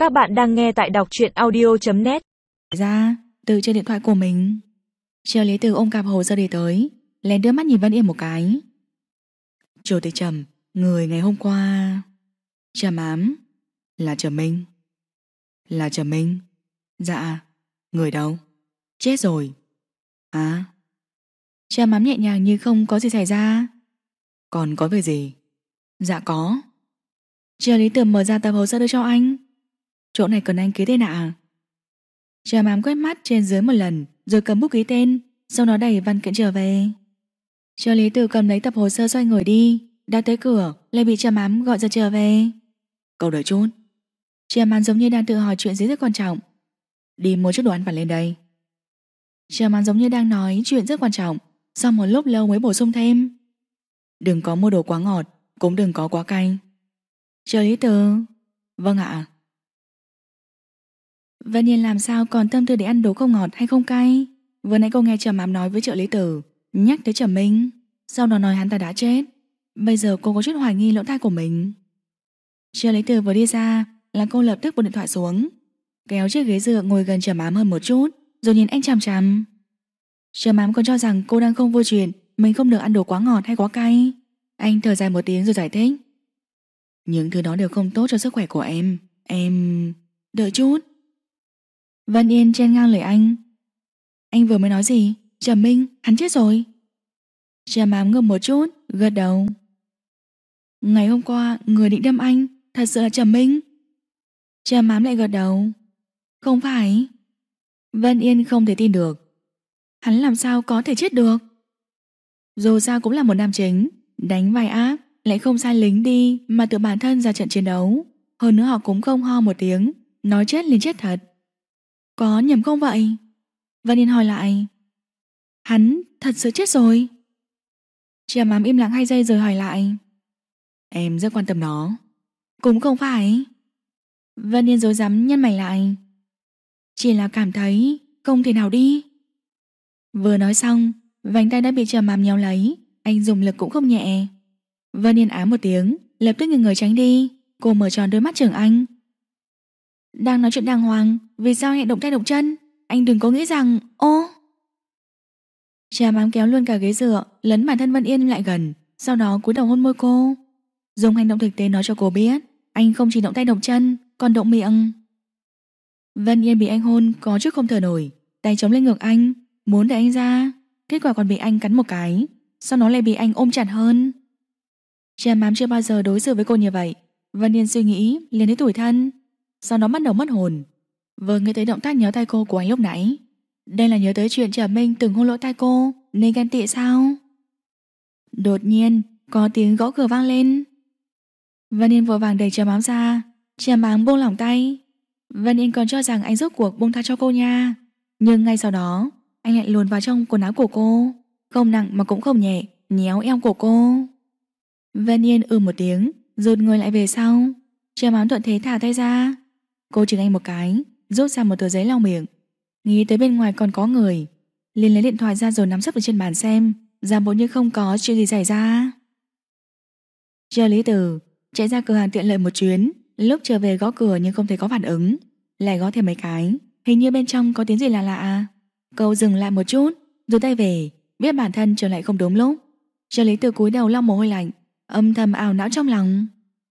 Các bạn đang nghe tại đọc truyện audio.net. Ra, từ trên điện thoại của mình. Triệu Lý Từ ôm cặp hồ sơ đi tới, lén đưa mắt nhìn Vân Yên một cái. Chủ tịch Trầm, người ngày hôm qua. Trầm ám. Là Trầm Minh. Là Trầm Minh. Dạ. Người đâu? Chết rồi. À. Trầm ám nhẹ nhàng như không có gì xảy ra. Còn có việc gì? Dạ có. Triệu Lý Từ mở ra tập hồ sơ đưa cho anh. Chỗ này cần anh ký tên ạ. Trầm ám quét mắt trên dưới một lần, rồi cầm bút ký tên, sau đó đẩy văn kiện trở về. Triệu Lý Từ cầm lấy tập hồ sơ xoay người đi, đã tới cửa lại bị Trầm ám gọi ra trở về. Cậu đợi chút. Trầm ám giống như đang tự hỏi chuyện gì rất quan trọng. Đi mua chút đồ ăn vặt lên đây. Trầm ám giống như đang nói chuyện rất quan trọng, sau một lúc lâu mới bổ sung thêm. Đừng có mua đồ quá ngọt, cũng đừng có quá cay. Triệu Lý Từ. Vâng ạ. Vân Yên làm sao còn tâm tư để ăn đồ không ngọt hay không cay. Vừa nãy cô nghe Trầm ám nói với Triệu Lý Tử, nhắc tới Trầm Minh, sau đó nói hắn ta đã chết. Bây giờ cô có chút hoài nghi lỗ tai của mình. Triệu Lý Tử vừa đi ra là cô lập tức buông điện thoại xuống, kéo chiếc ghế dựa ngồi gần Trầm ám hơn một chút, rồi nhìn anh chằm chằm. Trầm ám còn cho rằng cô đang không vô chuyện mình không được ăn đồ quá ngọt hay quá cay. Anh thở dài một tiếng rồi giải thích. Những thứ đó đều không tốt cho sức khỏe của em. Em... đợi chút. Vân Yên chen ngang lời anh. Anh vừa mới nói gì? Trầm Minh, hắn chết rồi. Trầm ám ngừng một chút, gật đầu. Ngày hôm qua người định đâm anh thật sự là Trầm Minh. Trầm ám lại gật đầu. Không phải. Vân Yên không thể tin được. Hắn làm sao có thể chết được? Dù sao cũng là một nam chính, đánh vai ác, lại không sai lính đi mà tự bản thân ra trận chiến đấu. Hơn nữa họ cũng không ho một tiếng, nói chết liền chết thật. Có nhầm không vậy? Vân Yên hỏi lại. Hắn thật sự chết rồi. Trầm ám im lặng 2 giây rồi hỏi lại. Em rất quan tâm nó. Cũng không phải. Vân Yên rối rắm nhăn mày lại. Chỉ là cảm thấy không thể nào đi. Vừa nói xong, vành tay đã bị Trầm ám nhéo lấy. Anh dùng lực cũng không nhẹ. Vân Yên ám một tiếng, lập tức nghiêng người tránh đi. Cô mở tròn đôi mắt trừng anh. Đang nói chuyện đàng hoàng, vì sao anh động tay động chân? Anh đừng có nghĩ rằng... Ô... Trầm ám kéo luôn cả ghế dựa, lấn bản thân Vân Yên lại gần, sau đó cúi đầu hôn môi cô. Dùng hành động thực tế nói cho cô biết, anh không chỉ động tay động chân, còn động miệng. Vân Yên bị anh hôn có chút không thở nổi, tay chống lên ngực anh, muốn đẩy anh ra, kết quả còn bị anh cắn một cái, sau đó lại bị anh ôm chặt hơn. Trầm ám chưa bao giờ đối xử với cô như vậy. Vân Yên suy nghĩ liền thấy tủi thân, sau đó bắt đầu mất hồn. Vừa nghĩ tới động tác nhéo tay cô của anh lúc nãy, đây là nhớ tới chuyện Trầm Minh từng hôn lỗ tai cô nên ghen tị sao? Đột nhiên có tiếng gõ cửa vang lên. Vân Yên vội vàng đẩy Trầm ám ra. Trầm ám buông lỏng tay. Vân Yên còn cho rằng anh rốt cuộc buông tha cho cô nha, nhưng ngay sau đó anh lại luồn vào trong quần áo của cô, không nặng mà cũng không nhẹ, nhéo eo của cô. Vân Yên một tiếng, rụt người lại về sau. Trầm ám thuận thế thả tay ra. Cô chừng anh một cái, rút ra một tờ giấy lau miệng. Nghĩ tới bên ngoài còn có người, liền lấy điện thoại ra rồi nắm sấp ở trên bàn xem, giả bộ như không có chuyện gì xảy ra. Triệu Lý Tử chạy ra cửa hàng tiện lợi một chuyến, lúc trở về gõ cửa nhưng không thấy có phản ứng, lại gõ thêm mấy cái, hình như bên trong có tiếng gì lạ lạ. Cậu dừng lại một chút, rồi tay về, biết bản thân trở lại không đúng lúc. Triệu Lý Tử cúi đầu lau mồ hôi lạnh, âm thầm ảo não trong lòng.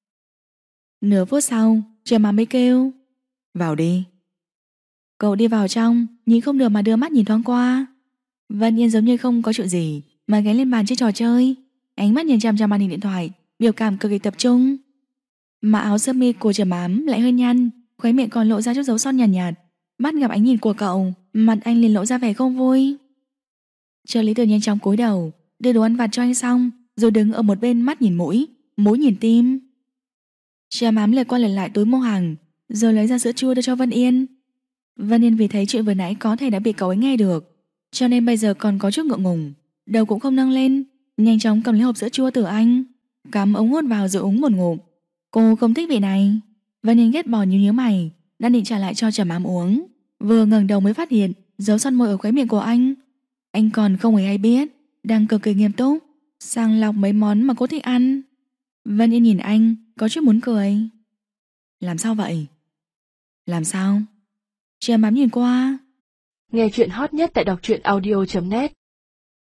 Nửa phút sau, Trầm ám mới kêu. Vào đi. Cậu đi vào trong, nhìn không được mà đưa mắt nhìn thoáng qua. Vân Yên giống như không có chuyện gì mà ghé lên bàn chơi trò chơi, ánh mắt nhìn chằm chằm màn hình điện thoại, biểu cảm cực kỳ tập trung. Mà áo sơ mi của Trầm ám lại hơi nhăn, khóe miệng còn lộ ra chút dấu son nhàn nhạt. Mắt gặp ánh nhìn của cậu, mặt anh liền lộ ra vẻ không vui. Trợ lý Tử nhanh chóng cúi đầu, đưa đồ ăn vặt cho anh xong, rồi đứng ở một bên mắt nhìn mũi, mũi nhìn tim. Trầm ám lật qua lật lại túi mua hàng, rồi lấy ra sữa chua đưa cho Vân Yên. Vân Yên vì thấy chuyện vừa nãy có thể đã bị cậu ấy nghe được, cho nên bây giờ còn có chút ngượng ngùng, đầu cũng không nâng lên, nhanh chóng cầm lấy hộp sữa chua từ anh, cắm ống hút vào rồi uống một ngụm. Cô không thích vị này. Vân Yên ghét bỏ nhíu mày, đang định trả lại cho Trầm ám uống, vừa ngẩng đầu mới phát hiện dấu son môi ở khóe miệng của anh. Anh còn không hề hay biết, đang cực kỳ nghiêm túc sàng lọc mấy món mà cô thích ăn. Vân Yên nhìn anh, có chút muốn cười. Làm sao vậy? Làm sao? Trầm Mám nhìn qua. Nghe chuyện hot nhất tại đọc truyện audio.net